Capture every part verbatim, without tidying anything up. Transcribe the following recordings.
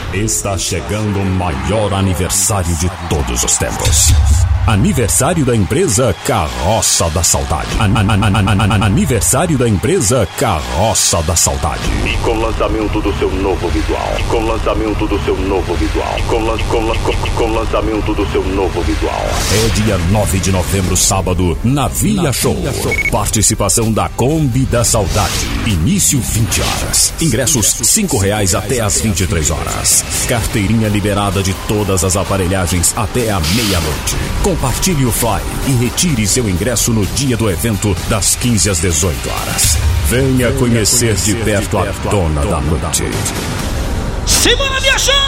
Está chegando o maior aniversário de todos os tempos. Aniversário da empresa Carroça da Saudade. An an an an an aniversário da empresa Carroça da Saudade. E com o lançamento do seu novo visual. E com o lançamento do seu novo visual. E com, com, com, com o lançamento do seu novo visual. É dia nove de novembro, sábado, na Via, na Show. Via Show. Participação da Kombi da Saudade. Início vinte horas. Ingressos cinco reais até às vinte e três horas. Carteirinha liberada de todas as aparelhagens até a meia-noite. Compartilhe o fly e retire seu ingresso no dia do evento das quinze às dezoito horas. Venha, Venha conhecer, conhecer de perto, de perto a dona, a dona da noite. Simona Via Show!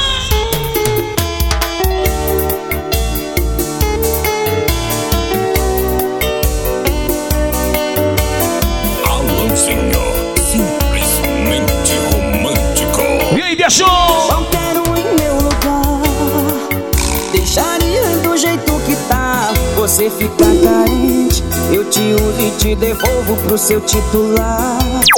Alanzinho, simplesmente romântico. E aí, Via Show! Só quero em meu lugar, deixaria do jeito que tá. Você fica carente, eu te uso e te devolvo pro seu titular.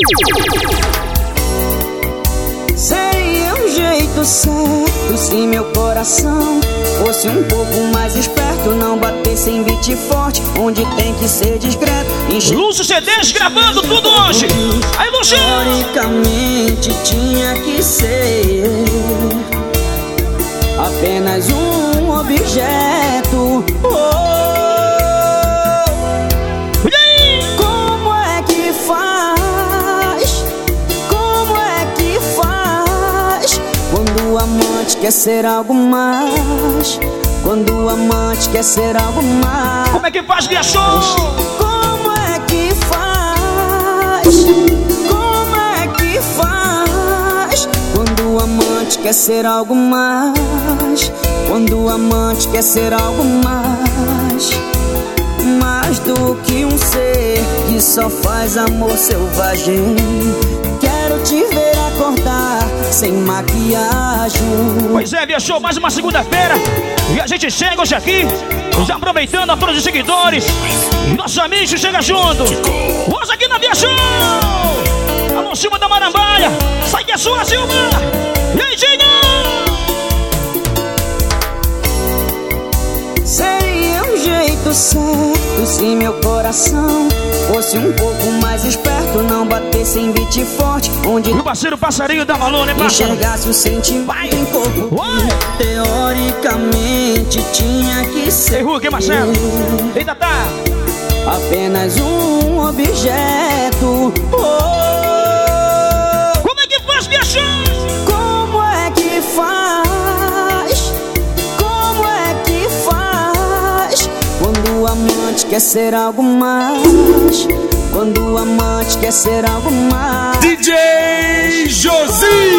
Seria um jeito certo se meu coração fosse um pouco mais esperto, não batesse em beat forte, onde tem que ser discreto. Enche... Lúcio C Ds gravando tudo hoje. Aí, Lúcio! Teoricamente tinha que ser apenas um objeto. Oh. E aí? Como é que faz? Como é que faz? Quando o amante quer ser algo mais. Quando o amante quer ser algo mais. Como é que faz, Via Show? Como é que faz? Como é que faz? Quando o amante quer ser algo mais. Quando o amante quer ser algo mais. Mais do que um ser que só faz amor selvagem. Quero te ver acordar sem maquiagem. Pois é, Via Show, mais uma segunda-feira. E a gente chega hoje aqui, já aproveitando a todos os seguidores. Nossos amigos chegam junto. Hoje aqui na Via Show. Alô, Silva da Marambaia. Sai que é sua, Silva. E aí, Dinho? Seria um jeito certo se meu coração fosse um pouco mais esperto, não batesse em beat forte, onde meu parceiro passarinho dá valor, né, parceiro? Enxergasse o sentimento em corpo. Teoricamente tinha que ser. Ei, Hulk, Marcelo. Eita, tá. Apenas um objeto. Oh. Como é que faz, Via Show? Como é que faz? Como é que faz? Quando o amante quer ser algo mais. Quando o amante quer ser algo mais. D J Josias.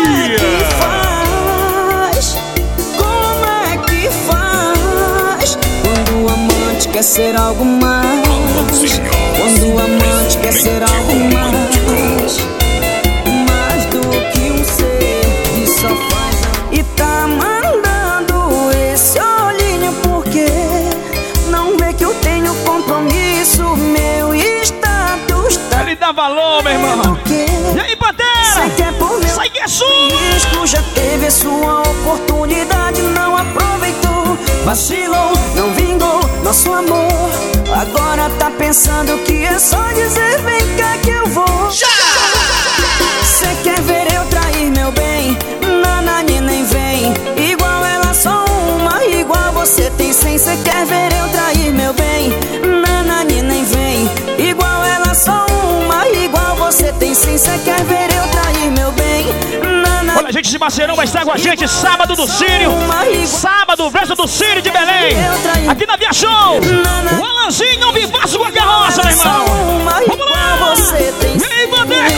Como é que faz? Quando o amante quer ser algo mais. Quando o amante quer ser algo mais. Mais do que um ser que só faz. E tá mandando esse olhinho porque não vê que eu tenho compromisso. Meu status tá. Ele dá valor, meu irmão. E aí, Pantera? Sai que é por meu. Sai que é sua. Risco, já teve sua oportunidade, não aproveitou. Vacilou, não vingou nosso amor. Agora tá pensando que é só dizer vem cá que eu vou. Já! Cê quer ver eu trair meu bem? Nanani nem vem. Igual ela só uma, igual você tem cem. Cê quer ver eu trair meu bem? Nanani nem vem. Igual ela só uma, igual você tem cem. Cê quer ver eu trair meu bem? Nanani. Olha, gente, esse parceirão vai estar com a gente sábado do Sírio. Sábado, festa do Sírio de Belém. Aqui na Via Show. O Alanzinho, um vivaço com a carroça, meu irmão. Vamos lá! E aí, Bandeco!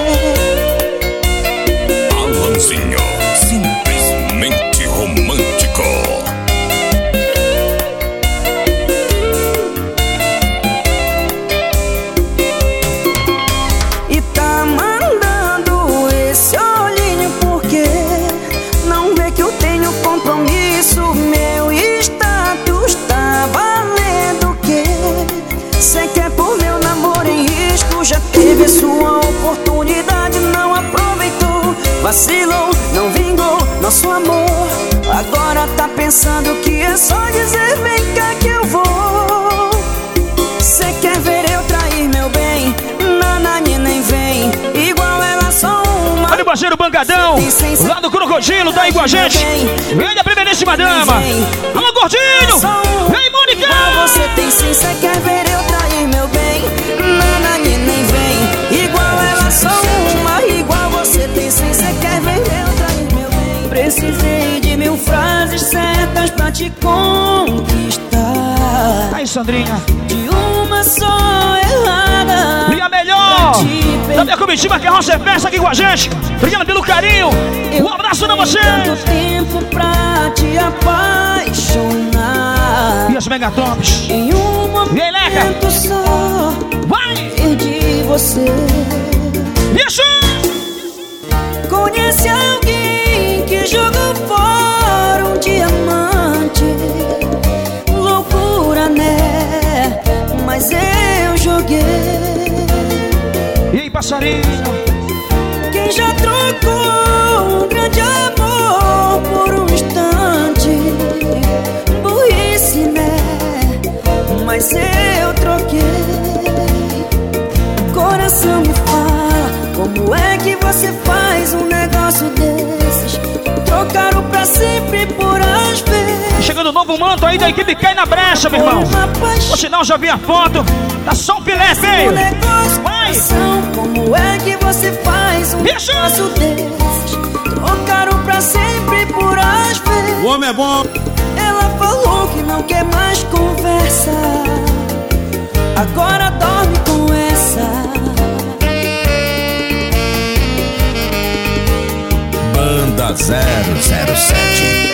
Alanzinho, simplesmente romântico. E tá mandando esse olhinho porque não vê que eu tenho compromisso. Meu status tá valendo o quê? Cê quer pôr meu namoro em risco, já teve sua oportunidade, não aproveitou. Vacilou, não vingou nosso amor. pensando que é só dizer vem cá que eu vou. Cê quer ver eu trair meu bem? Nanani nem vem, igual ela só uma. Olha o parceiro Bancadão, lá do Crocodilo, tá aí com a gente. Vem da primeiríssima dama. Alô, Gordinho! Vem, Mônica! Igual você tem sim, cê quer ver eu trair meu bem? Nanani nem vem, igual ela só uma. Igual você tem sim, cê quer ver eu trair meu bem? Precisei de mil frases certas pra te conquistar. Aí, Sandrinha. De uma só errada. E a melhor da minha comitiva que é a Roça Festa aqui com a gente. Obrigado pelo carinho. Um abraço pra você. Tanto tempo pra te apaixonar. E as megatops. Em um momento só. Vai! Perdi você. Isso! Conhece alguém que jogou fora um diamante? Loucura, né? Mas eu joguei. E aí, passarinho? Quem já trocou um grande amor por um instante? Burrice, né? Mas eu troquei. Coração me fala, como é que você faz um negócio desses? Trocaram pra sempre por às vezes. Chegando o novo manto aí da equipe Cai na Brecha, meu irmão. Por sinal, já vi a foto. Tá só um filé feio. Um negócio, coração, como é que você faz um Isso. negócio desses? Trocaram pra sempre por às vezes. O homem é bom. Ela falou que não quer mais conversa. Agora dorme com essa. Banda zero zero sete.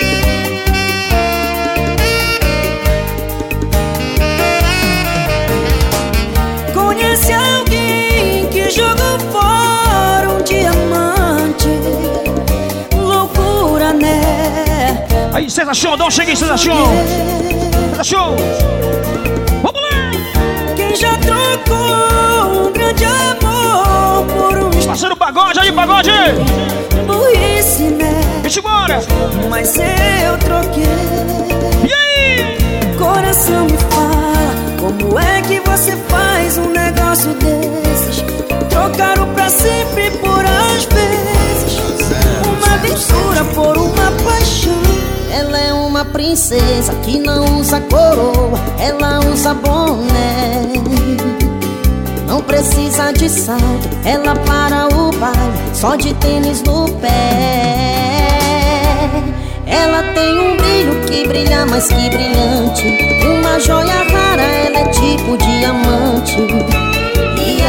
Conhece alguém que jogou fora um diamante? Loucura, né? Aí, César Show, dá um cheguei, César Show. César Show. Vamos lá. Quem já trocou um grande amor por um Parceiro Pagode, aí, Pagode. burrice, né? Vem embora. Mas eu troquei. E aí? Coração me fala, como é que você faz um negócio desses? Trocaram pra sempre por às vezes. Uma aventura por uma paixão. Ela é uma princesa que não usa coroa, ela usa boné. Não precisa de salto, ela para o baile só de tênis no pé. Ela tem um brilho que brilha mais que brilhante, uma joia rara, ela é tipo diamante. E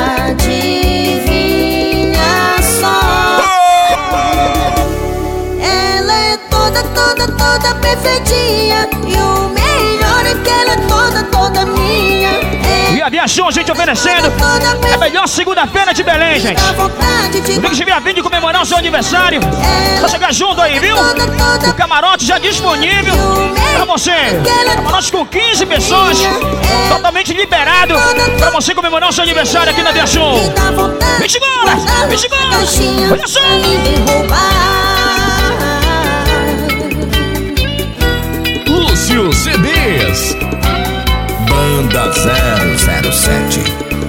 adivinha só, ela é toda, toda, toda perfeitinha. E o melhor é que ela é toda, toda minha. E a Viajou, gente, oferecendo a melhor segunda-feira de Belém, gente. O que estiver a fim de comemorar o seu aniversário, só chegar junto aí, viu? O camarote já disponível pra você. Camarote com quinze pessoas, totalmente liberado pra você comemorar o seu aniversário aqui na Viajou. Vem embora, vem embora. Olha só. Lúcio C Ds. Banda zero zero sete.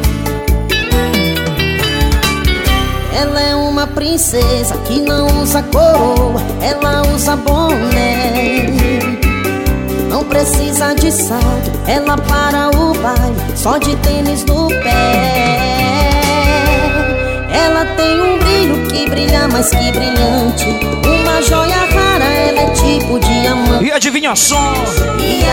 Ela é uma princesa que não usa coroa, ela usa boné. Não precisa de salto, ela para o baile só de tênis no pé. Ela tem um brilho que brilha mais que brilhante, uma joia rara, ela é tipo diamante. E adivinha só. E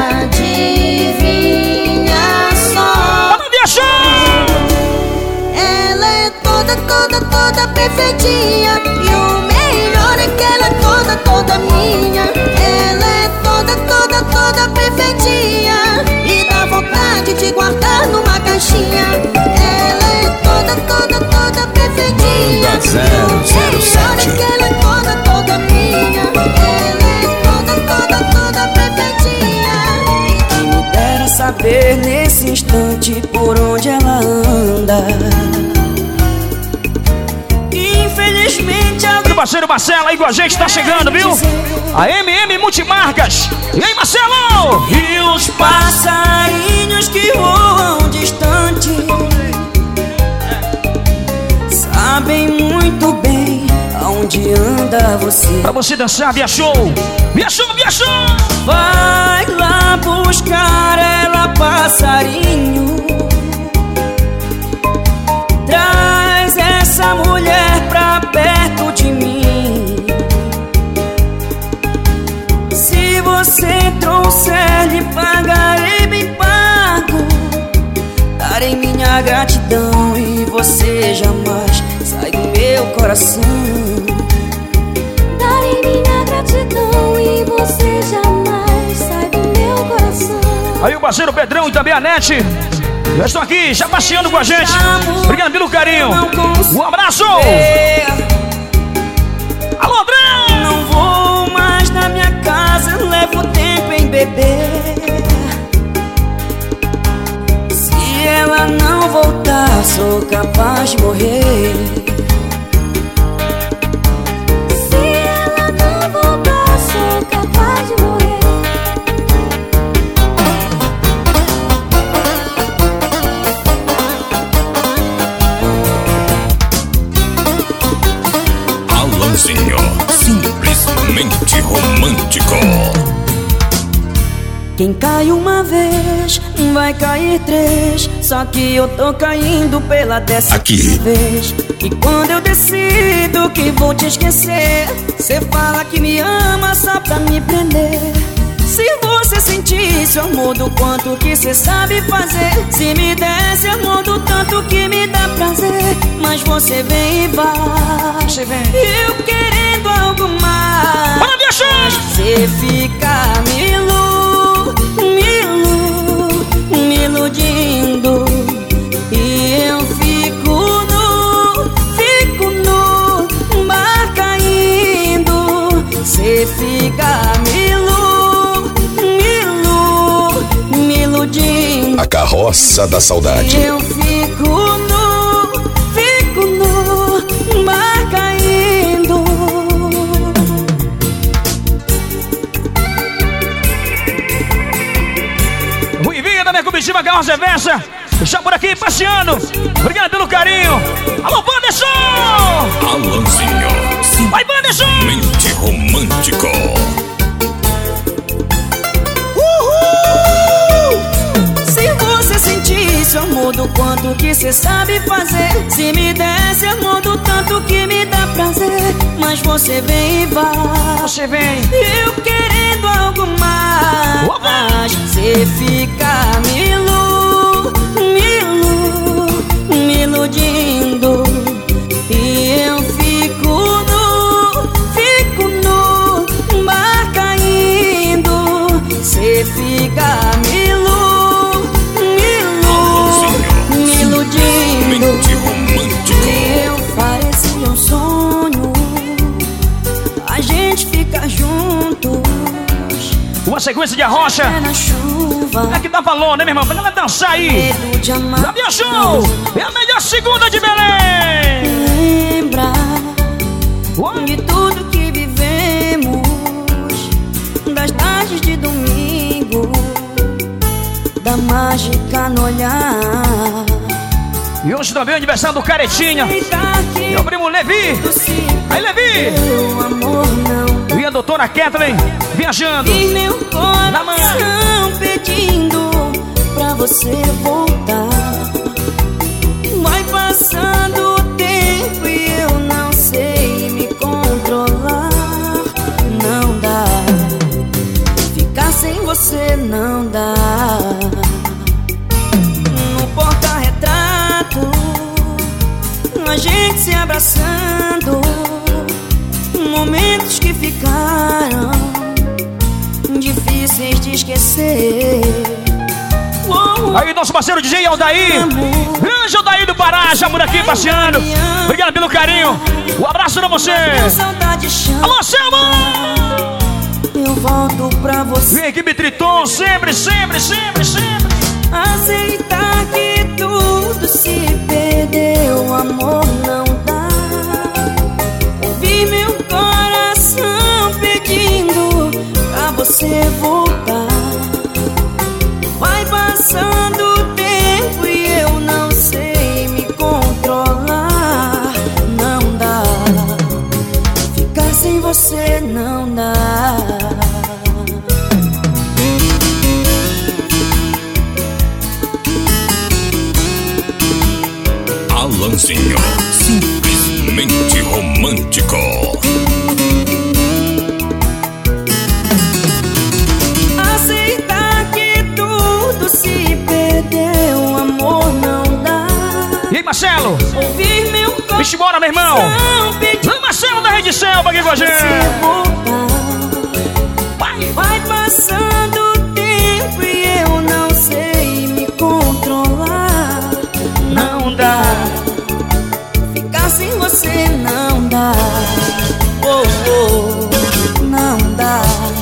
adivinha só, Vamos viajar! ela é toda, toda, toda perfeitinha. E o melhor é que ela é toda, toda minha. Ela é toda, toda, toda perfeitinha. E dá vontade de guardar numa caixinha. Ela é toda, toda, toda perfeitinha. Banda zero zero sete. E o melhor é que ela é toda, toda minha. Ela é toda, toda, toda perfeitinha. Quem me dera saber nesse instante por onde ela anda. Infelizmente alguém parceiro Marcelo aí com a gente, tá chegando, viu? A M M Multimarcas. E aí, Marcelo? E os passarinhos que voam distante sabem muito bem aonde anda você. Pra você dançar, Via Show. Via Show, Via Show. Vai lá buscar ela, passarinho. Traz essa mulher pra perto de mim. Se você trouxer, lhe pagarei bem pago. Darei minha gratidão e você jamais sai do meu coração. Darei minha gratidão e você jamais sai do meu coração. Aí o parceiro Pedrão e também a Nete já estão aqui, já passeando com a gente. Obrigado pelo carinho. Um abraço. Alô, André. Não vou mais na minha casa, levo tempo em beber. Se ela não voltar, sou capaz de morrer. Se ela não voltar, sou capaz de morrer. Simplesmente romântico. Quem cai uma vez, vai cair três. Só que eu tô caindo pela décima Aqui. vez. E quando eu decido que vou te esquecer, cê fala que me ama só pra me prender. Se você sentisse o amor do quanto que cê sabe fazer, se me desse amor do tanto que me dá prazer. Mas você vem e vai, Você vem. eu querendo algo mais. Bora, Via Show. Você fica me ilu, me ilu, me iludindo. E eu fico nu, fico nu, mar caindo. Você fica me ilu, me ilu, me iludindo. A carroça da saudade. E eu fico nu, fico nu, mar caindo. Ruivinha da minha comitiva Carroça Reversa. Já por aqui passeando. Obrigado pelo carinho. Alô, Wanderson. Alanzinho. Vai, Wanderson. Mente romântico. Se você sentisse o amor do quanto que cê sabe fazer, se me desse amor do tanto que me dá prazer. Mas você vem e vai, Você vem. eu querendo algo mais. Cê fica me ilu, me ilu, me iludindo. E eu fico nu, fico nu, mar caindo. Cê fica me ilu, me ilu, me iludindo. Mente romântico. Eu parecia um sonho, a gente fica juntos. Uma sequência de arrocha. É na chuva, É que dá valor, né, meu irmão? Pra galera dançar aí. medo de amar. Da Via Show. É a melhor segunda de Belém. Lembra de tudo que vivemos, das tardes de domingo, da mágica no olhar. E hoje também é o aniversário do Caretinha. Aceitar que Meu primo Levi. tudo se Aí, Levi. perdeu, amor não dá. E a doutora Kathleen viajando. E meu Na mão. coração pedindo pra você voltar. Vai passando o tempo e eu não sei me controlar. Não dá, ficar sem você não dá. No porta-retrato, a gente se abraçando, momentos que ficaram difíceis de esquecer. Oh, Aí, nosso parceiro D J Aldair. amor, Grande Aldair do Pará, já por aqui passeando. Obrigado pelo carinho. Um abraço pra você. a saudade chama. Alô, Selma. Eu volto pra você. E a equipe Triton, sempre, sempre, sempre, sempre. Aceitar que tudo se perdeu, amor não dá. Ouvir meu você não dá. Alanzinho, simplesmente romântico. Aceitar que tudo se perdeu, amor não dá. E aí, Marcelo? Ouvir meu coração. Vixe, bora, meu irmão. Vem, Marcelo da Rede Selva aqui com a gente. Vai, vai passando o tempo e eu não sei me controlar. Não dá. Ficar sem você não dá. Oh, oh, não dá.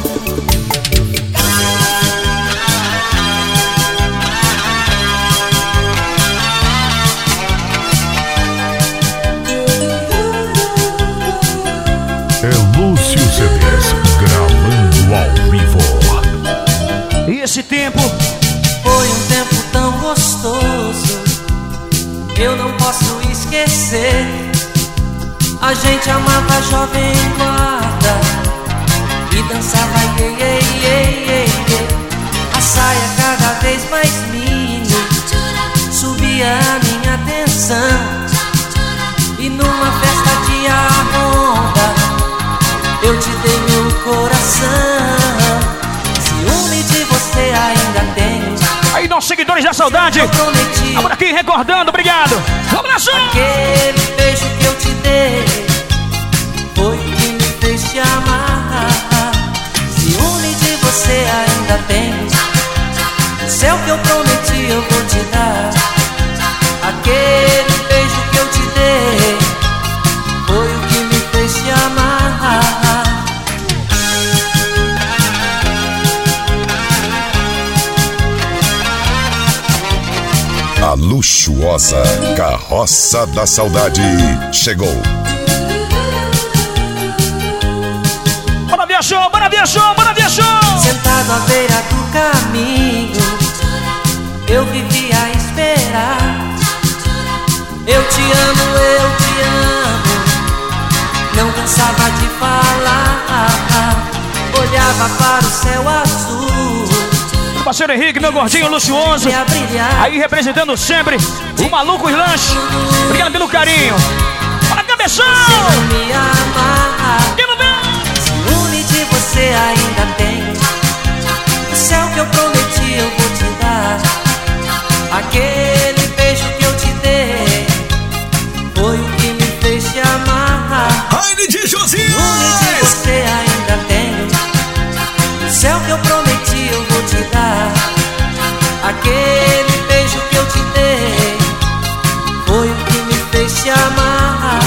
É Lúcio C Ds gravando ao vivo. E esse tempo foi um tempo tão gostoso, eu não posso esquecer. A gente amava jovem guarda e dançava iê, iê, iê, iê. A saia cada vez mais mini subia a minha atenção. E numa festa de arronda eu te dei meu coração. Ciúme de você ainda tenho. aí, nossos seguidores da saudade. Vamos aqui recordando, obrigado. Um abraço. Aquele beijo que eu te dei foi o que me fez te amar. Ciúme de você ainda tenho. O céu que eu prometi eu vou te dar. Aquele beijo que eu te dei foi o que me fez te amar. A luxuosa Carroça da Saudade chegou. Bora viajou, bora viajou, bora viajou. Sentado à beira do caminho eu vivia a esperar. Eu te amo, eu te amo. Não cansava de falar. Olhava para o céu azul. Parceiro Henrique, meu gordinho luxuoso. Aí representando sempre o Maluco e Lanche. Obrigado pelo carinho. Bora, cabeção! Me amar. Ciúme de você ainda tem. O céu que eu prometi eu vou te dar. Aquele beijo que eu te dei foi o que me fez te amar. Raine de Josias! Ciúme de você ainda tem. O céu que eu prometi eu vou te dar. Aquele beijo que eu te dei foi o que me fez te amar.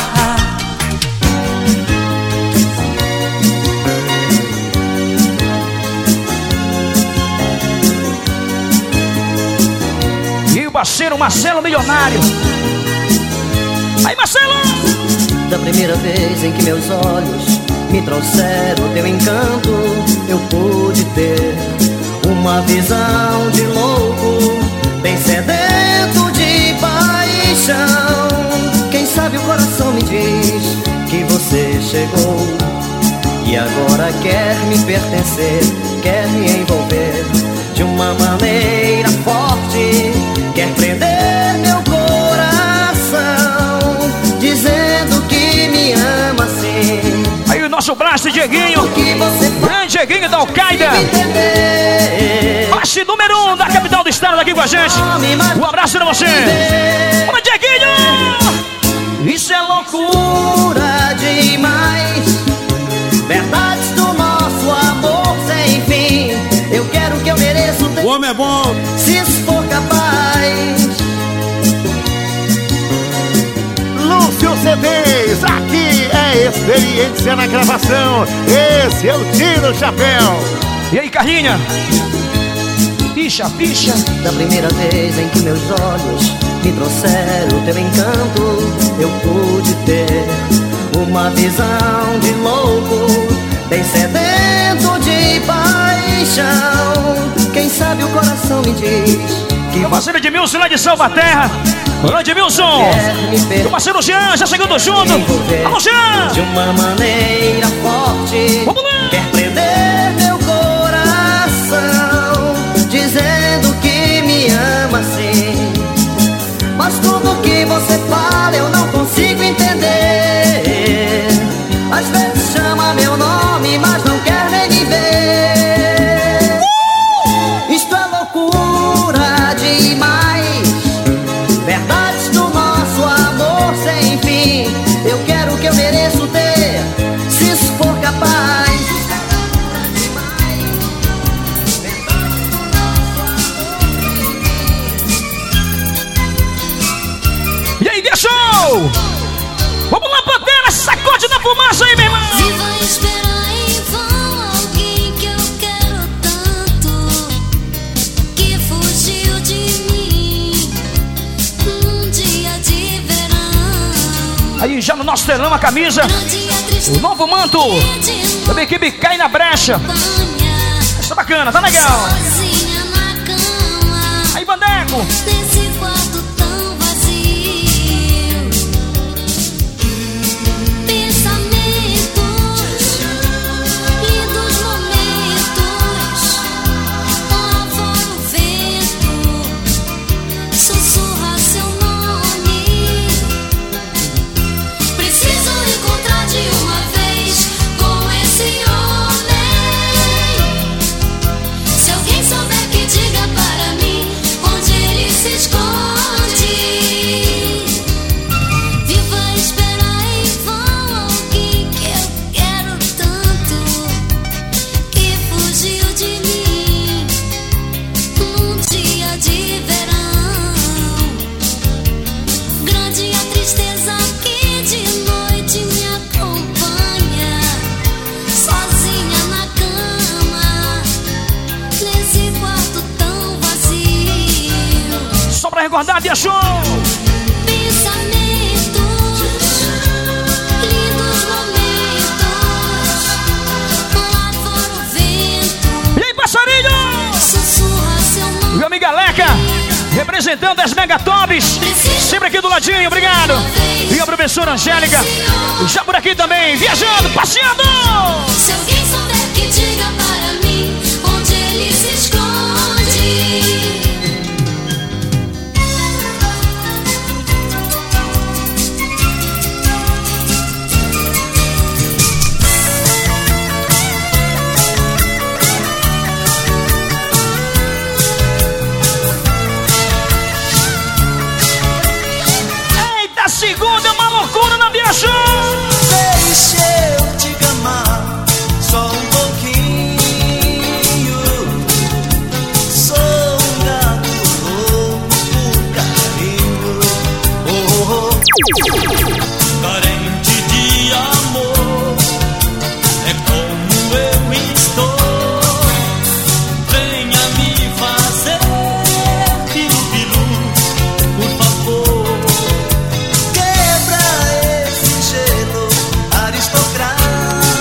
E o parceiro Marcelo Milionário. Aí, Marcelo! Da primeira vez em que meus olhos me trouxeram teu encanto, eu pude ter uma visão de louco, bem sedento de paixão. Quem sabe o coração me diz que você chegou e agora quer me pertencer, quer me envolver de uma maneira forte, quer prender meu coração, dizendo que me ama assim. Aí o nosso braço Dieguinho, grande Dieguinho da Al-Qaeda, base número um da capital do estado aqui com a gente. Um abraço pra você. Bora, Dieguinho! Isso é loucura demais, verdades do nosso amor sem fim. Eu quero que eu mereço. O homem é bom, se isso for capaz. Lúcio C Ds, aqui é experiência na gravação. Esse eu tiro o chapéu. E aí, Carlinha? Ficha, ficha. Da primeira vez em que meus olhos me trouxeram teu encanto, eu pude ter uma visão de louco, bem sedento de paixão. Quem sabe o coração me diz que meu parceiro Edmilson lá de Salvaterra. Olá, Edmilson. Meu parceiro Jean, já chegando junto. Vamos, Jean. De uma maneira forte, esconde. Quer prender meu coração, dizendo que me ama sim. Mas tudo que você fala eu não consigo entender. Às vezes chama meu nome, mas não quer nem me ver. Isto é loucura demais, verdades do nosso amor sem fim. Eu quero o que eu mereço ter, se isso for capaz. E aí, deixou! Vamos lá, Pantera, sacode na fumaça aí, meu irmão! Viva esperar em vão alguém que eu quero tanto, que fugiu de mim num dia de verão. Aí já no nosso telão a camisa, o novo manto da equipe Cai na Brecha. Tá bacana, tá legal. Sozinha na cama, Aí, Bandeco. nesse quarto tão vazio. Pensamentos, lindos momentos, lá fora o vento sussurra seu nome. Preciso encontrar de uma vez com esse homem. Se alguém souber, que diga para mim onde ele se esconde. Viva esperar em vão alguém que eu quero tanto, que fugiu de mim num dia de verão. Grande a tristeza que de noite me acompanha, sozinha na cama, nesse quarto tão vazio. Só pra recordar, dia show! Pensamentos, lindos momentos, lá fora o vento E aí, passarinho! sussurra seu nome. Meu amigo Aleca, representando as Megatobs, sempre aqui do ladinho, obrigado. E a professora Angélica, já por aqui também, viajando, passeando. Se alguém souber, que diga para mim onde ele se esconde. Eita, segunda é uma loucura na viajão. Deixa eu te amar só um pouquinho. Sou um gato louco por carinho, oh, oh, oh. Carente de amor, é como eu estou. Venha me fazer pilu-pilu, por favor. Quebra esse gelo aristocrata.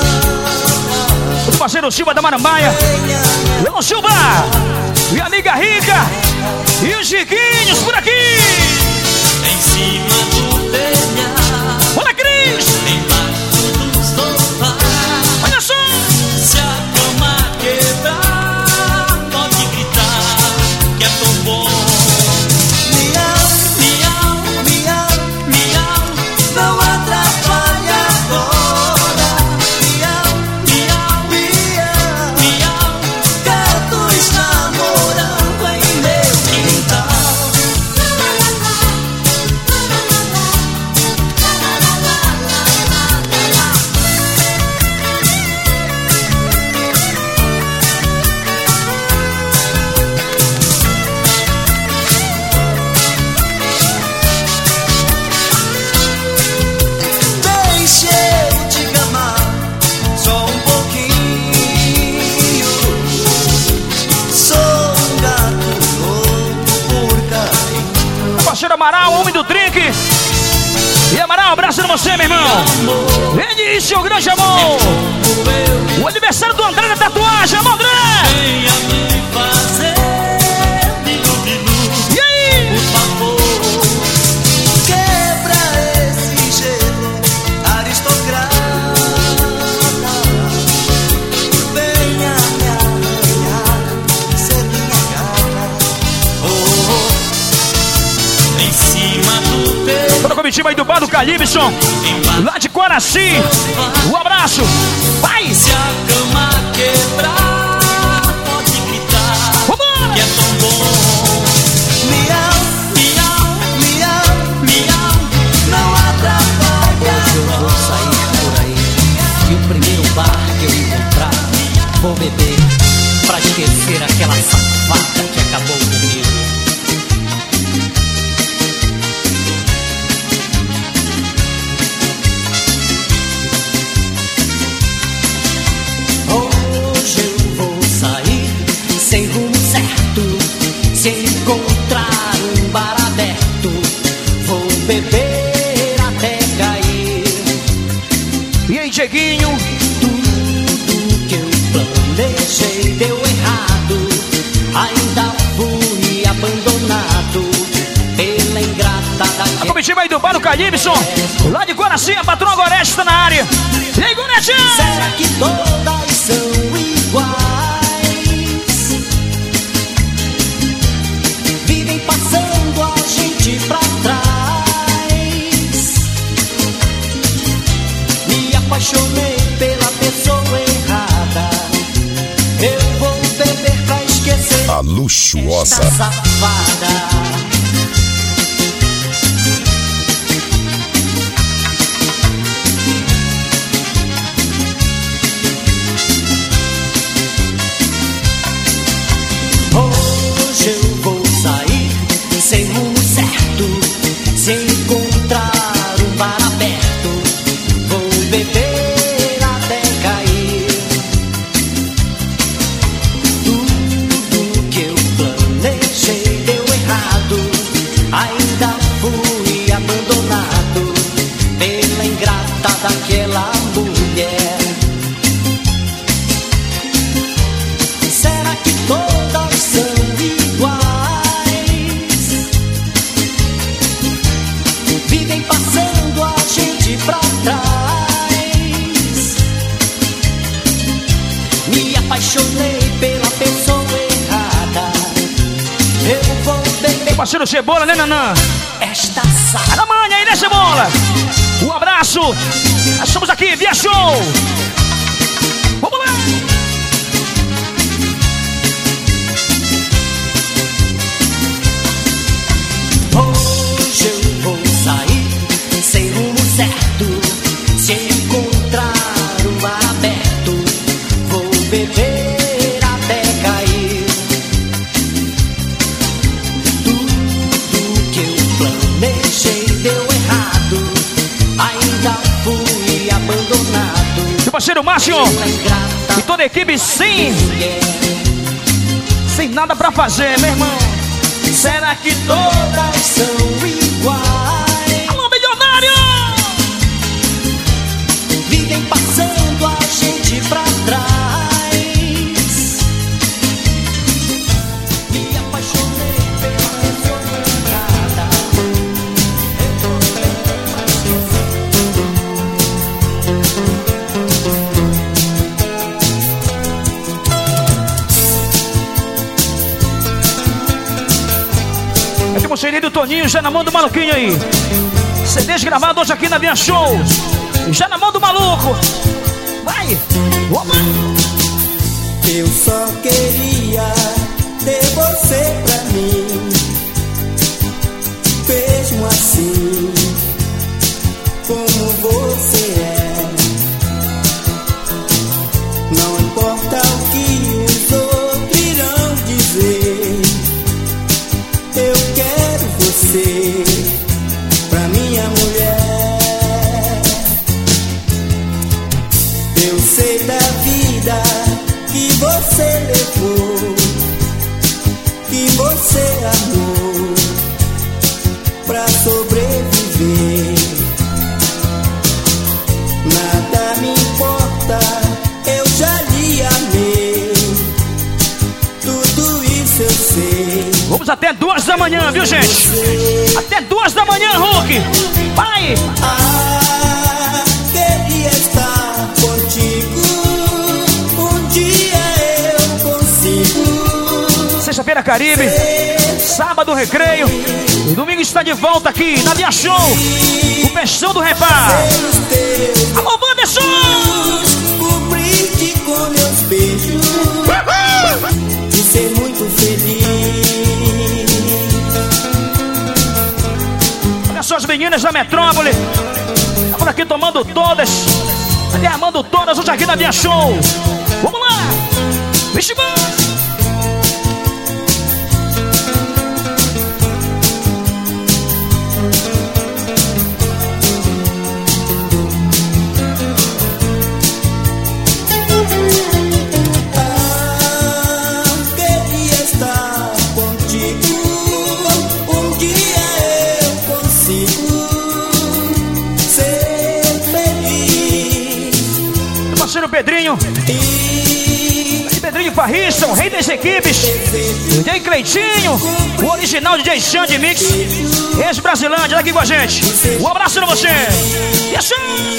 O parceiro Silva da Marambaia, Leão Silva, e a amiga Rica, e os Chiquinhos por aqui. Em cima do telhado, Olha, Cris, embaixo do sofá. olha só. Se a cama quebrar, pode gritar que é tão bom. Miau, miau, miau, miau, não atrapalha agora. Miau, miau, miau, miau, gatos namorando em meu quintal. Deixa eu te amar só um pouquinho. Sou um gato louco por carinho. Parceiro Amaral, homem do drink. E Amaral, abraço pra você, meu irmão. Ele e seu grande amor. O aniversário do André da tatuagem, amor, André. Venha me fazer bilu-bilu, E aí? por favor. Quebra esse gelo aristocrata. Calibson, lá de Coraci. Um abraço. Vai! Se a cama quebrar, pode gritar. Vambora! Que é tão bom. Miau, miau, miau, miau. Não atrapalha. Hoje eu vou sair por aí e o primeiro bar que eu encontrar, vou beber pra esquecer aquela safada que acabou comigo. Hoje eu vou sair sem rumo certo, se encontrar um bar aberto, vou beber até cair. E aí, Dieguinho? Tudo que eu planejei deu errado, ainda fui abandonado pela ingrata A daquela. comitiva aí do Bar do Calibson, lá de Guaraci, a patroa Gorete tá na área. E aí, Goretinho? Será que todas são iguais? Vivem passando a gente pra trás. Me apaixonei pela pessoa errada. Eu vou beber pra esquecer A luxuosa. esta safada. Hoje eu vou sair sem rumo certo, se encontrar um bar aberto, vou beber até cair. Tudo que eu planejei deu errado, ainda fui abandonado pela ingrata daquela mulher. Será que todas são iguais? Vivem passando a gente pra trás. Me apaixonei pela pessoa errada. Eu vou beber Parceiro Cebola, né, Nanã? esta Tá safada. na manha aí, né, Cebola? Um abraço. Nós estamos aqui, via show. Vamos lá. Hoje eu vou sair sem rumo certo, se encontrar um bar aberto, vou beber até cair. Tudo que eu planejei deu errado, ainda fui abandonado Meu parceiro Márcio pela ingrata e toda a equipe, sim. mulher. Sem nada pra fazer, meu irmão. Será que todas são iguais? Alô, milionário! Vivem passando a gente pra trás. Me apaixonei pela pessoa errada. É o C D do Toninho, já na mão do maluquinho aí. C Ds gravados hoje aqui na Via Show. Já na mão do maluco. Vai! Opa! Eu só queria ter você pra mim, mesmo assim, como você é. Não importa o que os outros irão dizer, eu quero você pra minha mulher. Eu sei da vida que você levou, que você amou pra sobreviver. Nada me importa, eu já lhe amei, tudo isso eu sei. Vamos até duas da manhã, viu, gente? Até duas da manhã, Hulk! Vai! Ah, queria estar contigo, um dia eu consigo Sexta-feira Caribe. ser Sábado, recreio. E domingo está de volta aqui na Via Show. O Peixão do Repar. Alô, Wanderson! Cobrir-te com meus beijos e ser muito feliz. Olha só as meninas da metrópole. Estamos aqui tomando todas. Derramando todas hoje aqui na Via Show. Vamos lá! Vixe, mano! Pedrinho e Pedrinho Farrista, o rei das equipes, D J Cleitinho, o original D J Xande Mix, ex-Brasilândia, aqui com a gente. Um abraço pra você. Yes,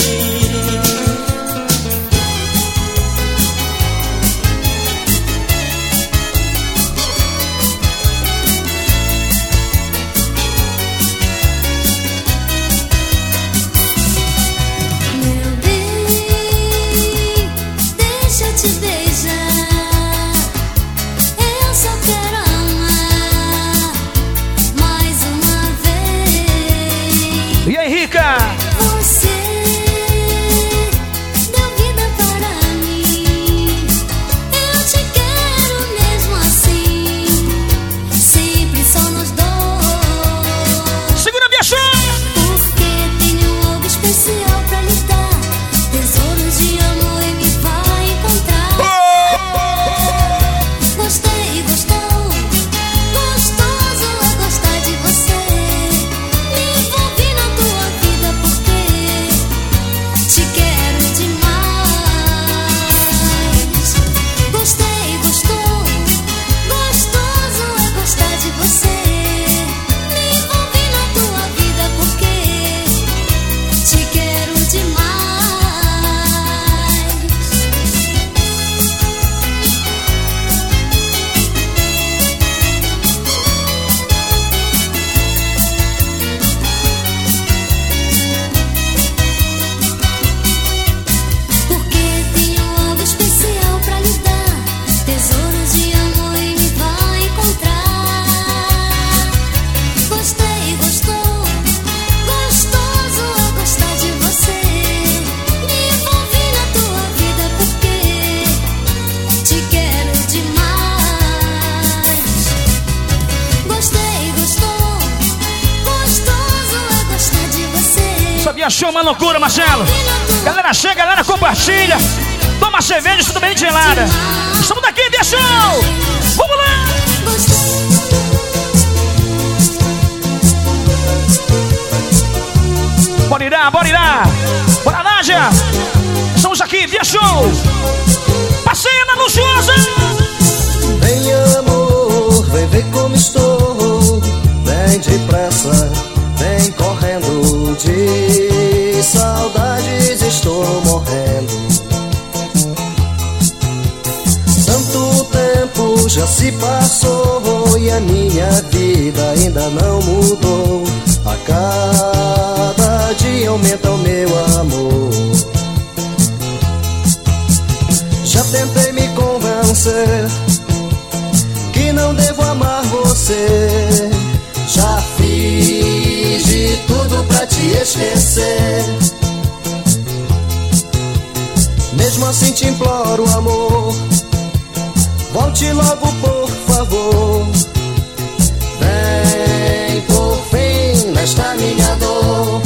Show, uma loucura, Marcelo. Galera chega, galera compartilha. Toma cerveja, tudo bem gelada. Estamos daqui, Via Show. Vamos lá. Bora irá, bora irá. Bora Nádia. Estamos aqui, Via Show. Passeia na luxuosa. Vem amor, vem ver como estou. Vem depressa, vem correndo de saudades, estou morrendo. Tanto tempo já se passou e a minha vida ainda não mudou. A cada dia aumenta o meu amor. Já tentei me convencer que não devo amar você. Já fiz de tudo pra te esquecer. Mesmo assim te imploro, amor, volte logo, por favor. Vem por fim nesta minha dor.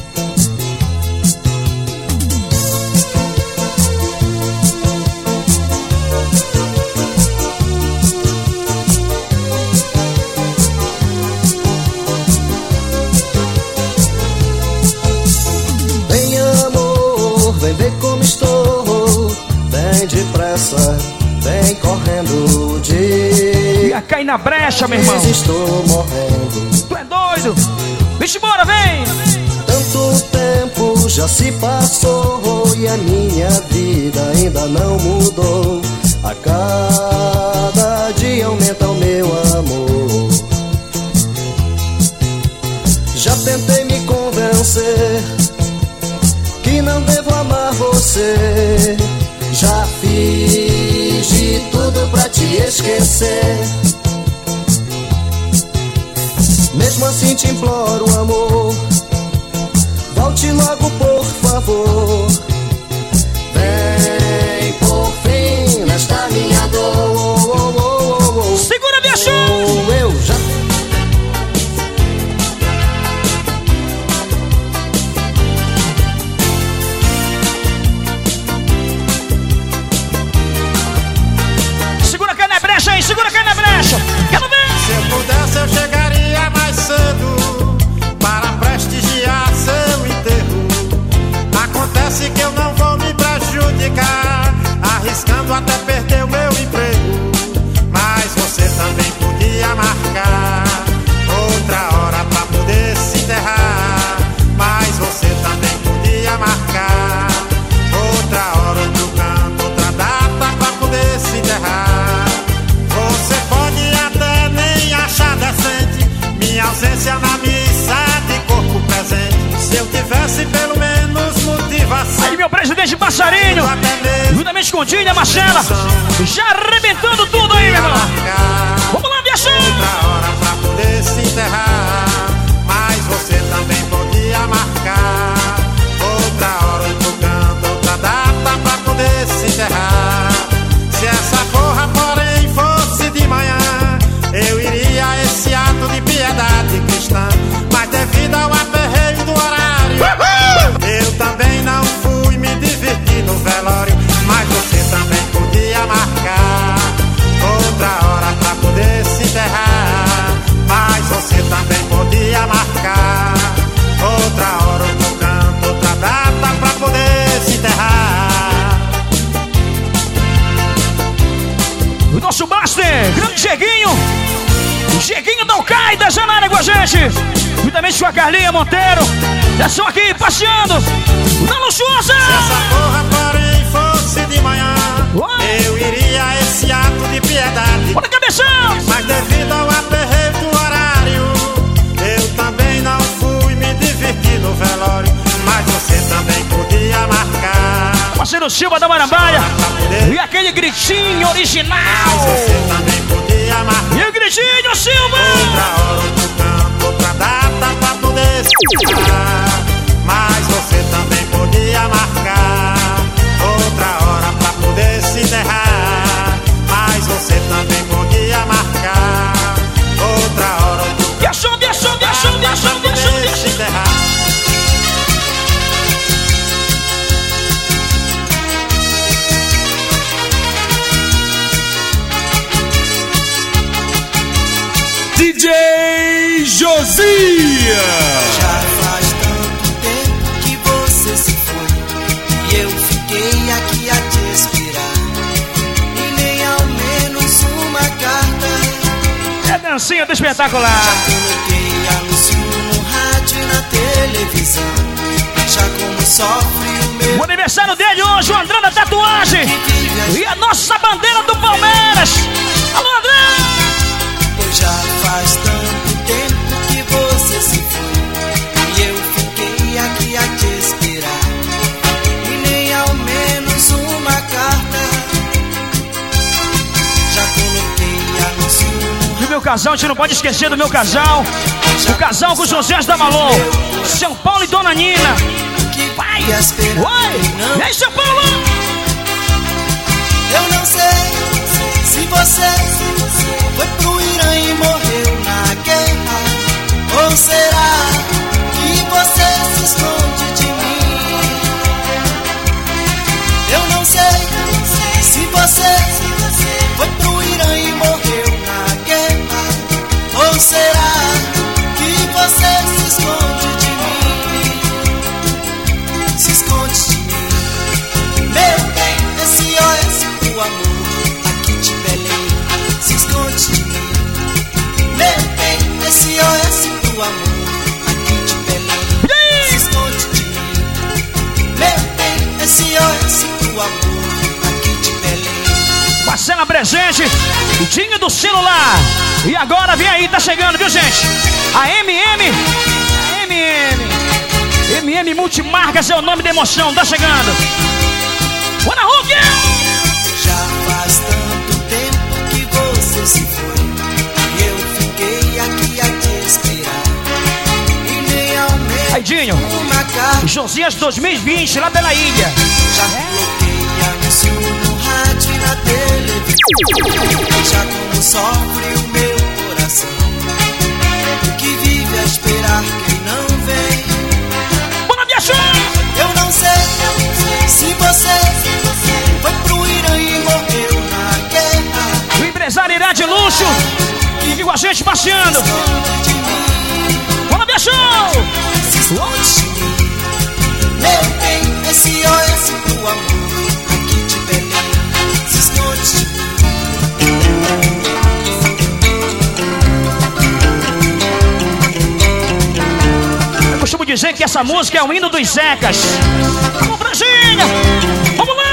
Vem ver como estou, vem depressa, vem correndo de... Ia cair na brecha, meu irmão. Estou morrendo. Tu é doido? Vixe, bora, vem! Tanto tempo já se passou e a minha vida ainda não mudou. A cada dia aumenta o meu amor. você, que não devo amar você. Já fiz de tudo pra te esquecer. Mesmo assim te imploro, amor, volte logo, por favor. Vem por fim nesta minha dor. Segura, minha show! Eu já... Segura que na brecha aí, segura que na brecha. Quero ver! Se eu pudesse eu chegaria mais cedo para prestigiar seu enterro. Acontece que eu não vou me prejudicar, arriscando até perder o meu emprego. Mas você também podia marcar outra hora pra poder se enterrar. Mas você também podia marcar outra hora, outro canto, outra data pra poder se enterrar. Você pode até nem achar decente minha ausência na missa de corpo presente. Se eu tivesse pelo menos motivação. Aí meu presidente Passarinho, juntamente com o Dinho e a Marcela, já arrebentando tudo aí, meu irmão. Vamos lá, minha show! Outra hora pra poder se enterrar. Mas você também podia marcar outra hora, outro canto, outra data pra poder se enterrar. Se essa porra, porém, fosse de manhã, eu iria a esse ato de piedade cristã. Mas devido ao aperreio do horário, eu também não fui me divertir no velório. Mas você também podia marcar outra hora pra poder se enterrar. Mas você também podia marcar outra hora, outro canto, outra data pra poder se enterrar. O nosso Master, grande Jeguinho, o Jeguinho da Al-Qaeda, já na área com a gente. Juntamente com a Carlinha Monteiro, já estão aqui passeando na luxuosa. Se essa porra, porém, fosse de manhã, Uai. eu iria a esse ato de piedade. Bora, cabeção! Mas devido ao aperreio do horário, eu também não fui me divertir no velório. Mas você também podia marcar parceiro Silva da Marambaia e aquele gritinho original. Mas você também podia marcar e o gritinho Silva. Outra hora, outro canto, outra data pra poder se enterrar. Mas você também podia marcar outra hora pra poder se enterrar. Mas você também podia marcar outra hora, outro canto, deixa, deixa, deixa, deixa, deixa, deixa, se enterrar. D J Josias. Já faz tanto tempo que você se foi e eu fiquei aqui a te esperar. E nem ao menos uma carta. É dancinha do espetacular. Já coloquei anúncio no rádio e na televisão. Já como sofre o meu. O aniversário dele hoje, o André da Tatuagem. E a nossa bandeira do Palmeiras. Alô, André! Pois já faz tanto tempo que você se foi e eu fiquei aqui a te esperar. E nem ao menos uma carta. Já coloquei anúncio no E o meu casal, a gente não pode esquecer do meu casal. O casal com o José da Malon, São Paulo e Dona Nina. Pai! Oi! E aí, São Paulo? Eu não sei se você foi pro Irã e morreu na guerra. Ou será que você se esconde de mim? Eu não sei se você foi pro Irã e morreu na guerra. Ou será que você se esconde de mim? Se esconde de mim. Meu bem, esse ó é o amor aqui de Belém. Se esconde de mim. Meu bem, esse ó é do amor aqui de Belém. Se esconde de mim. Meu bem, esse ó é do amor aqui de Belém. Marcela presente, Dinho do celular. E agora vem aí, tá chegando, viu, gente? A M M, a M M. M M Multimarcas é o nome da emoção, tá chegando. Bora, Hulk! Já faz tanto tempo que você se foi e eu fiquei aqui a te esperar. E nem ao menos aí, Dinho, uma carta. Josias dois mil e vinte, lá pela ilha. Já coloquei anúncio no rádio e na televisão. Já como sofre o meu coração, que vive a esperar quem não vem. Bora, minha chão! Eu não sei se você foi pro Irã e morreu na guerra. O empresário Irá de Luxo, que viu a gente passeando. Bora, minha chão! Se esconde de mim, meu bem, esse ó esse pro amor aqui de Belém. Se esconde de mim. Eu costumo dizer que essa música é o hino dos Zecas. Vamos, Brasília! Vamos lá!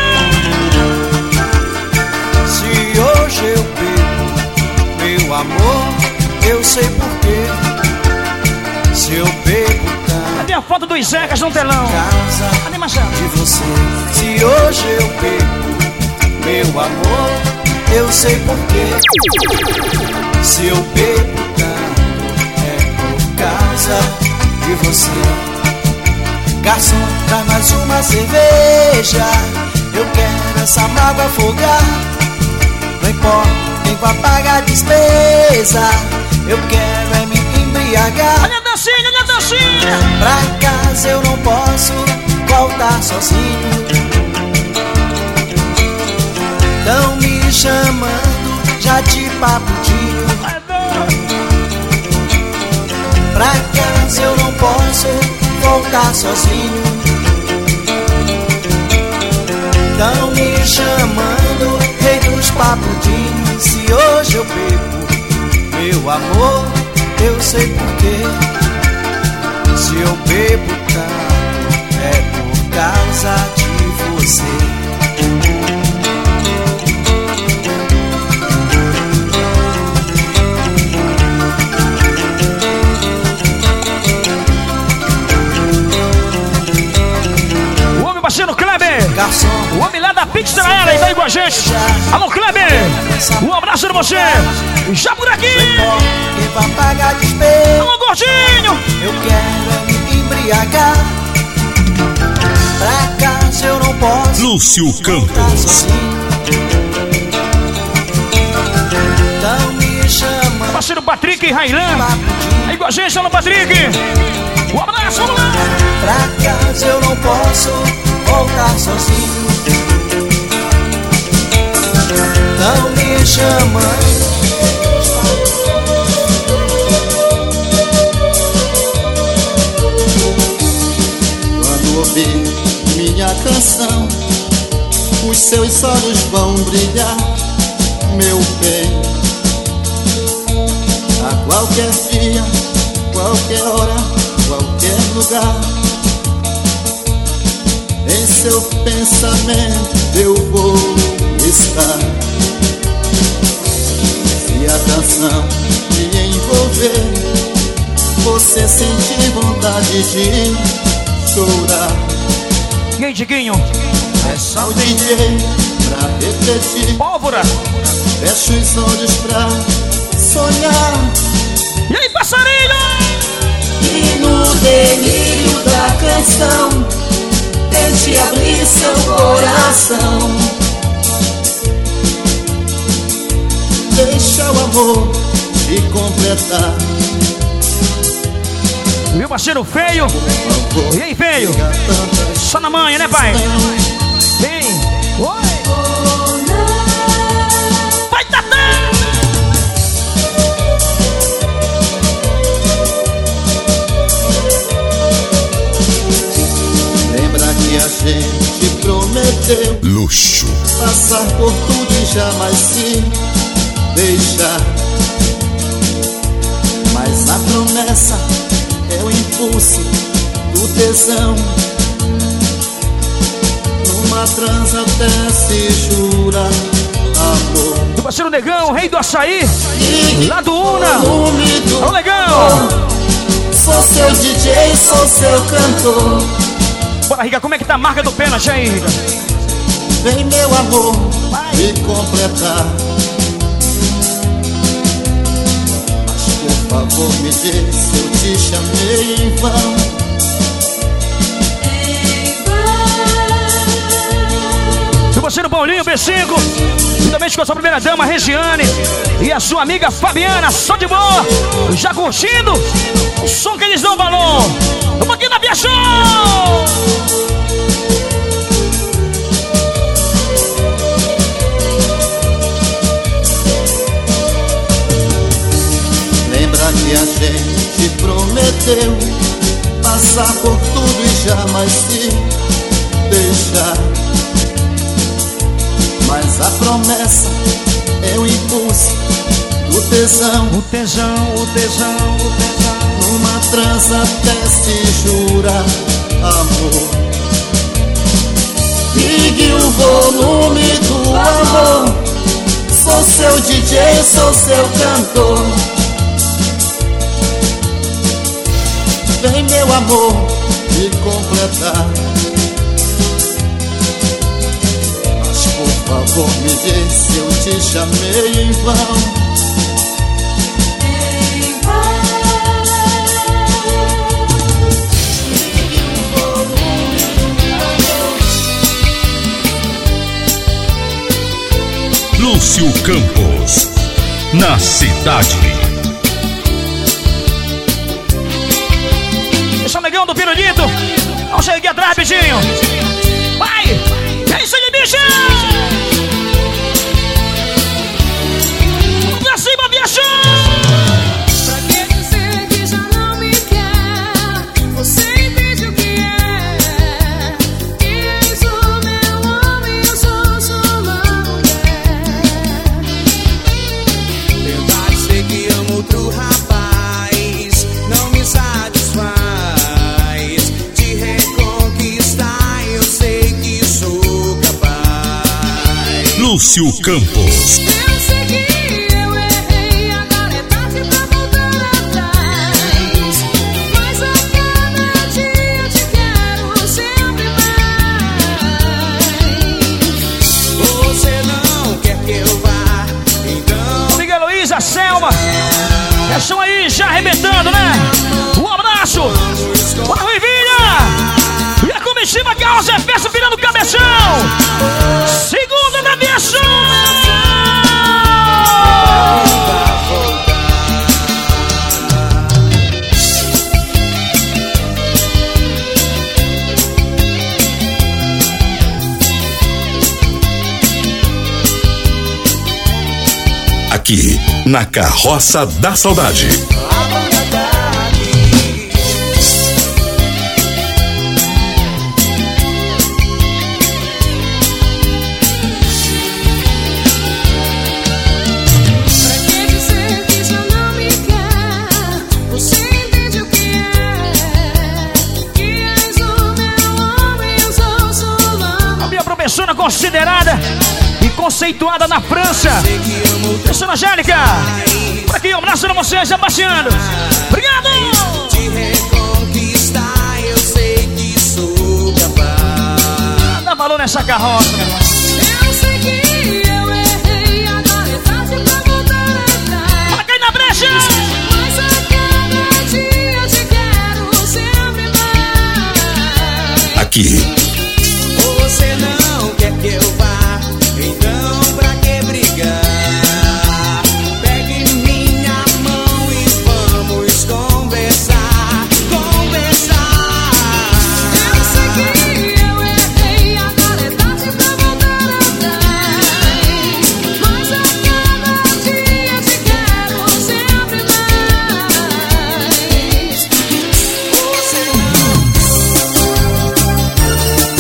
Se hoje eu bebo, meu amor, eu sei porquê. Se eu bebo tanto, cadê a foto dos Zecas no telão? Casa Animação de você. Se hoje eu bebo, meu amor, eu sei porquê. Se eu bebo tanto, é por causa de você. Garçom, traz mais uma cerveja. Eu quero essa mágoa afogar. Não importa quem vai pagar a despesa, eu quero é me embriagar. Olha a dancinha, olha a dancinha. Pra casa eu não posso voltar sozinho. Tão me chamando já de papudinho. Pra casa eu não posso voltar sozinho. Tão me chamando rei dos papudinhos. Se hoje eu bebo, meu amor, eu sei porquê. Se eu bebo tanto, é por causa de você. Parceiro Kleber, Garçom, o homem lá da Pizza Ela, ele tá aí com a gente. Alô, Kleber, um abraço pra você. Já por aqui. Quem vai pagar a despesa? Alô, Gordinho. Eu quero é me embriagar. Pra casa eu não posso. Lúcio Campos. Tão me chamando. Parceiro Patrick e Railan, aí com a gente. Alô, Patrick. Um abraço, vamos lá. Pra casa eu não posso voltar sozinho. Tão me chamando. Quando ouvir minha canção, os seus olhos vão brilhar, meu bem. A qualquer dia, qualquer hora, qualquer lugar, em seu pensamento eu vou estar. Se a canção me envolver, você sentir vontade de chorar. E aí, Diguinho? É só o D J pra refletir. Pólvora. Fecha os olhos pra sonhar. E aí, passarinho? E no delírio da canção, tente abrir seu coração. Deixa o amor te completar. Meu parceiro feio. E aí, feio? Só na manhã, né, pai? Vem. Oi. Vai, Tatá! Lembra que a gente prometeu Luxo. passar por tudo e jamais se deixar. Mas a promessa é o impulso do tesão. Numa transa até se jura amor. Meu parceiro Negão, rei do açaí, lá do Una. Ô, Negão! Sou seu D J, sou seu cantor. Bora, Riga, como é que tá a marca do pênalti aí, Riga? Vem, meu amor, me completar. Mas por favor me diz se eu te chamei em vão. Seu parceiro Paulinho, B cinco. Juntamente com a sua primeira dama, Regiane. E a sua amiga Fabiana, só de boa. Já curtindo o som que eles dão valor. Vamos aqui na Via Show! Lembra que a gente prometeu passar por tudo e jamais se deixar. Mas a promessa é o impulso do tesão. O tesão, o tesão, o tesão. Numa trança até se jura amor. Ligue o volume do amor. Sou seu D J, sou seu cantor. Vem, meu amor, me completar. Por favor, me diz se eu te chamei em vão. Em vão. Lúcio Campos, na cidade. Deixa o negão do Pirulito. Vamos chegar aqui atrás, bichinho. Vai! É isso aí, bicho! Pra cima, bicho! Pra que dizer que já não me quer? Você entende o que é? Que és o meu homem, eu sou sua mulher. Verdade, sei que amo outro rapaz, não me satisfaz. De reconquistar, eu sei que sou capaz. Lúcio Campos. Eu sei que eu errei, agora é tarde pra voltar atrás. Mas a cada dia eu te quero sempre mais. Você não quer que eu vá, então Miguel Luiz, a Selma. Já estão aí, já arrebentando, né? Um abraço. Bora, Ruivinha. E a comitiva Carlos é festa virando cabeção. Segunda da aviação. Aqui, na Carroça da Saudade. Pra que dizer que já não me quer? Você entende o que é? Que és o meu homem, eu sou sua. A minha professora considerada e conceituada na França. Professora Angélica. Por aqui, um abraço pra você, Sebastiano. Obrigado! de reconquistar, eu sei que sou capaz. Dá valor nessa carroça, meu irmão. Eu sei que eu errei, agora é tarde pra voltar atrás. Bora cair na brecha! Mas a cada dia eu te quero sempre mais. Aqui, Você não quer que eu vá, então pra que brigar? Pegue minha mão e vamos conversar, conversar. Eu sei que eu errei, agora é tarde pra voltar atrás. Mas a cada dia eu te quero sempre mais. Você não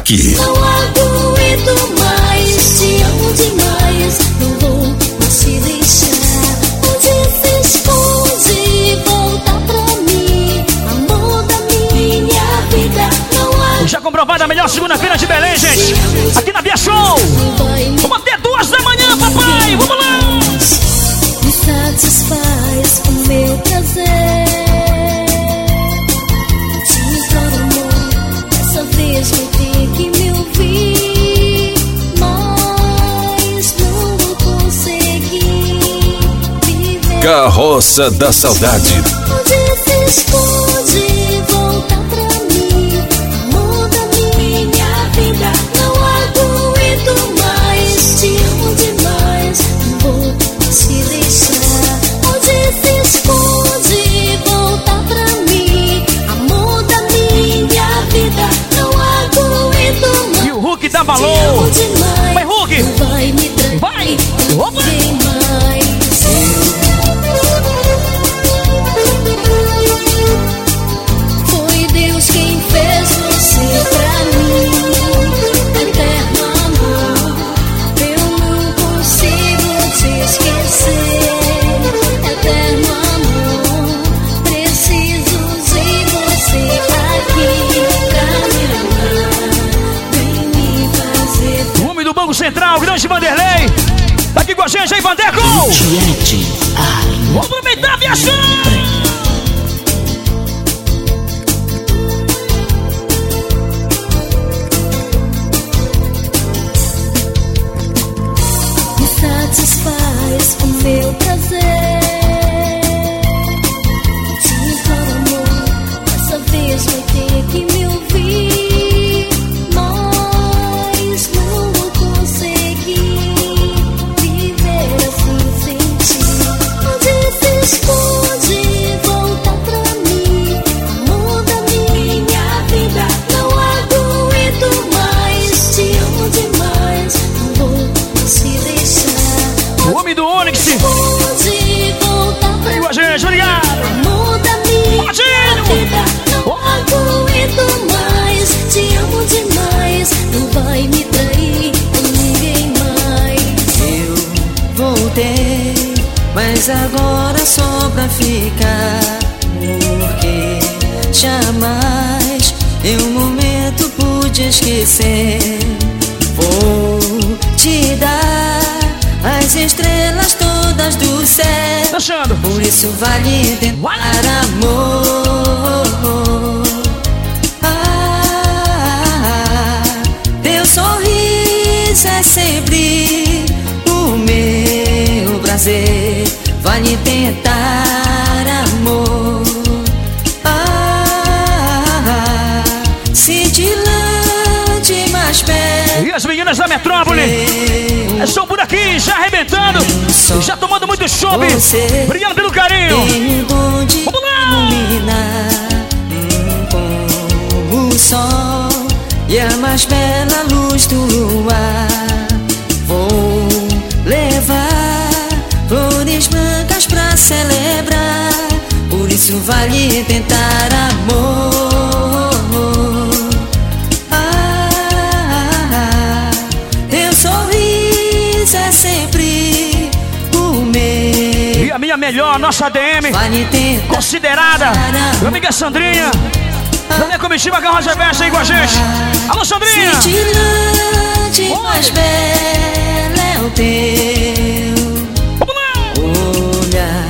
aqui. Não aguento mais, te amo demais. Não vou mais te deixar. Onde se esconde, volta pra mim. Amor da minha vida. Não aguento. Já comprovada a melhor segunda-feira de Belém, gente. Aqui na Via Show. Vamos até duas da manhã, papai. Vamos lá. Me satisfaz o meu prazer. Te imploro, amor, dessa vez vai ter que me ouvir. Mas não vou conseguir viver. Carroça da Saudade. Onde se esconde, volta pra mim. Amor da minha vida. Não aguento mais, te amo demais. Não vou te deixar. Onde se esconde, volta pra mim. Amor da minha vida. Não aguento mais. E o Hulk dá valor. Vai, Hulk. Vai me trair. Vai. Opa. Ninguém mais. Foi Deus quem fez você pra mim. Eterno amor, eu não consigo te esquecer. Eterno amor, preciso de você aqui pra me amar. Vem me fazer. O homem do Banco Central, grande Vanderlei. Tá aqui com a gente aí, Vandeco. Vamos aproveitar a viação. Me satisfaz o meu prazer. Te imploro, amor, dessa vez vai ter que me ouvir. Mas não vou conseguir viver assim sem ti. Onde se esconde, volta pra mim. Amor da minha vida. Não aguento mais, te amo demais. Não vou te deixar. O homem do Onix. Esconde, volta pra Vem com a gente, obrigado. Amor da minha vida. Não aguento mais, te amo demais. Não vai me trair com ninguém mais. Eu voltei, mas agora só pra ficar. Porque jamais em um momento pude esquecer. Vou te dar as estrelas todas do céu. Dançando. Por isso vale tentar amor. Ah, teu sorriso é sempre o meu prazer. Vale tentar amor. Ah, cintilante mais perto. E as meninas da metrópole estão por aqui, já arrebentando, já tomando muito chope. Obrigado pelo carinho. Vamos lá! Com o sol e a mais bela luz do luar. Vou levar flores brancas pra celebrar. Por isso vale tentar amor. Ah, teu sorriso é sempre o meu. E a minha melhor, nossa D M, considerada, minha amiga Sandrinha. Da minha comitiva Carroça Reversa aí com a gente. Alô, Sandrinha! Cintilante mais bela é o teu olhar.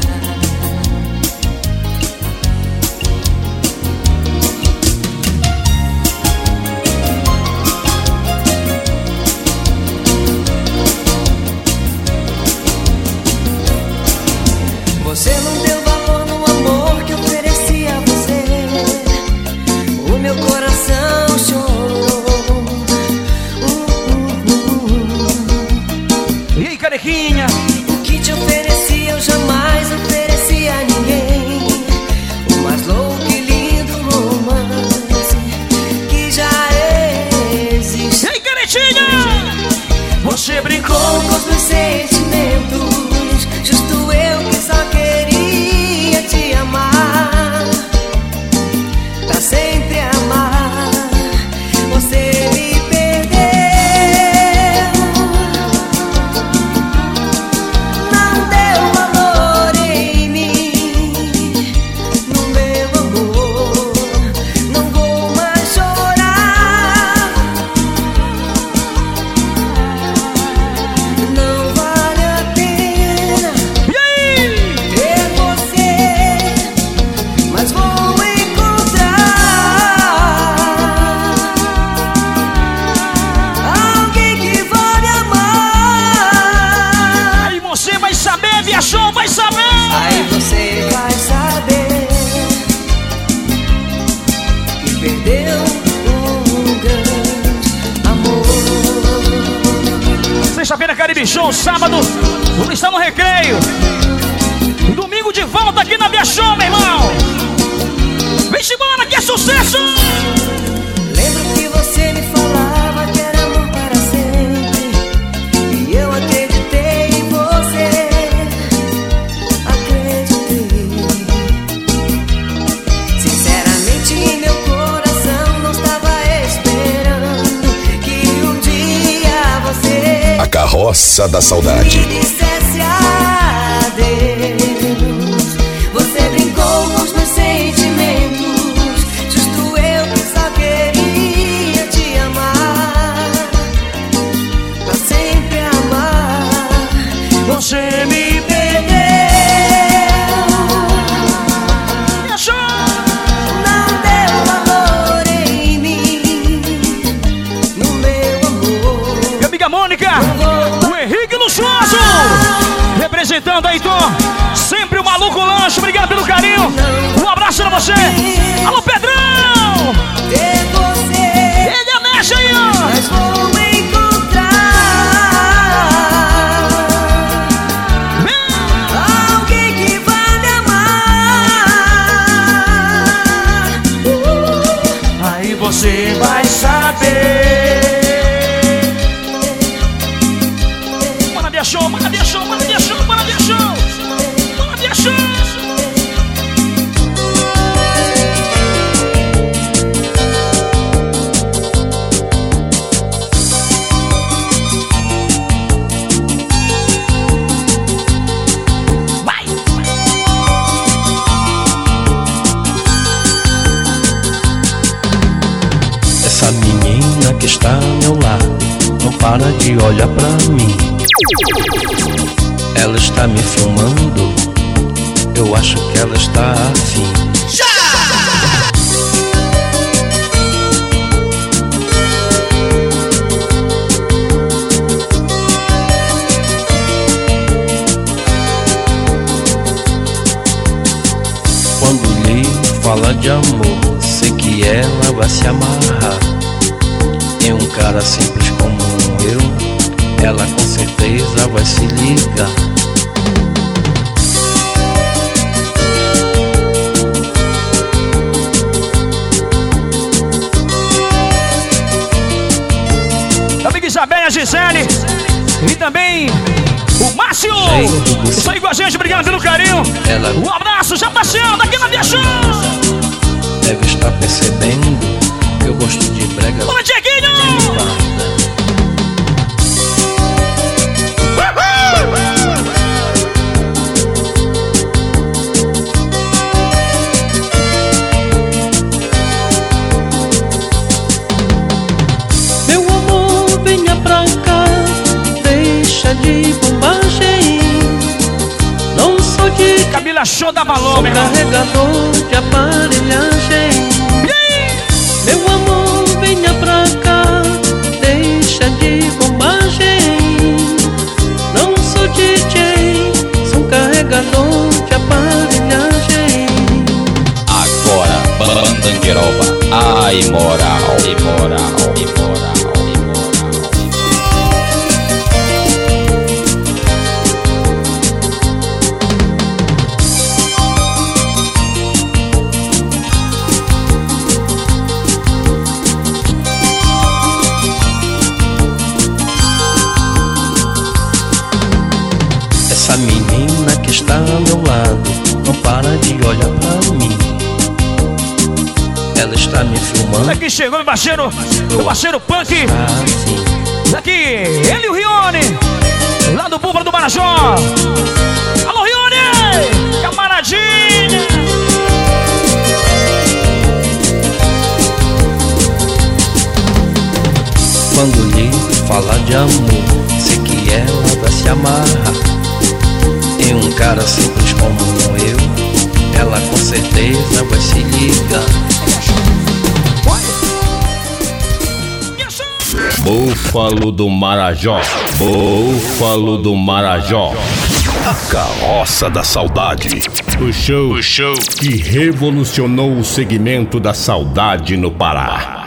Você não deu valor no amor que eu ofereci a você. O meu coração chorou. Uh, uh, uh. E aí, carequinha? O que te ofereci Caribe Show, sábado, vamos estar no Recreio. Domingo de volta aqui na Via Show, meu irmão. Vem embora que é sucesso. Lembro que você me falava que era amor para sempre, e eu acreditei em você. Acreditei. Sinceramente meu coração não estava esperando que um dia você, A Carroça da Saudade, me dissesse adeus. Você brincou com os meus sentimentos, justo eu que só queria te amar, pra sempre amar. Você me perdeu, não deu valor em mim, no meu amor. Minha amiga Mônica, o Henrique Luxuoso, representando aí, Tom. Sempre o Maluco Lanche, obrigado pelo carinho. Um abraço pra você. Alô, Pedrão! Ter você, ele a mexe aí, ó. mas vou encontrar alguém que vai me amar. Uh, aí você vai saber. Maravilha Show, Maravilha Show, Maravilha Show, Maravilha Show. Maravilha Show. Vai. Essa menina que está ao meu lado não para de olhar pra mim. Ela está me filmando, eu acho que ela está afim. Quando lhe fala de amor, sei que ela vai se amarrar em um cara simples como eu. Ela com certeza vai se ligar. Amiga Isabel, a Gisele e também o Márcio. Isso aí com a gente, obrigado pelo carinho. Ela Um abraço, já passeando aqui na Via Show. deve estar percebendo que eu gosto de brega. Bora, Dieguinho! Meu amor, venha pra cá, deixa de bombagem. Não sou de Camila Show da valor, meu irmão. carregador de aparelhagem. Meu amor, venha pra cá, deixa de bombagem. Não sou D J, sou carregador de aparelhagem. Agora, Bandangueroba, ai moral, imoral, imoral, imoral. Essa menina que está ao meu lado não para de olhar pra mim. Ela está me filmando. Daqui chegou meu parceiro, meu parceiro Punk. Daqui, ele e o Rione, lá do Búfalo do Marajó. Alô, Rione! Camaradinha! Quando lhe falar de amor, sei que ela vai se amarrar em um cara simples como eu. Ela com certeza vai se ligar. Búfalo do Marajó, Búfalo do Marajó, a Carroça da Saudade. O show, o show que revolucionou o segmento da saudade no Pará.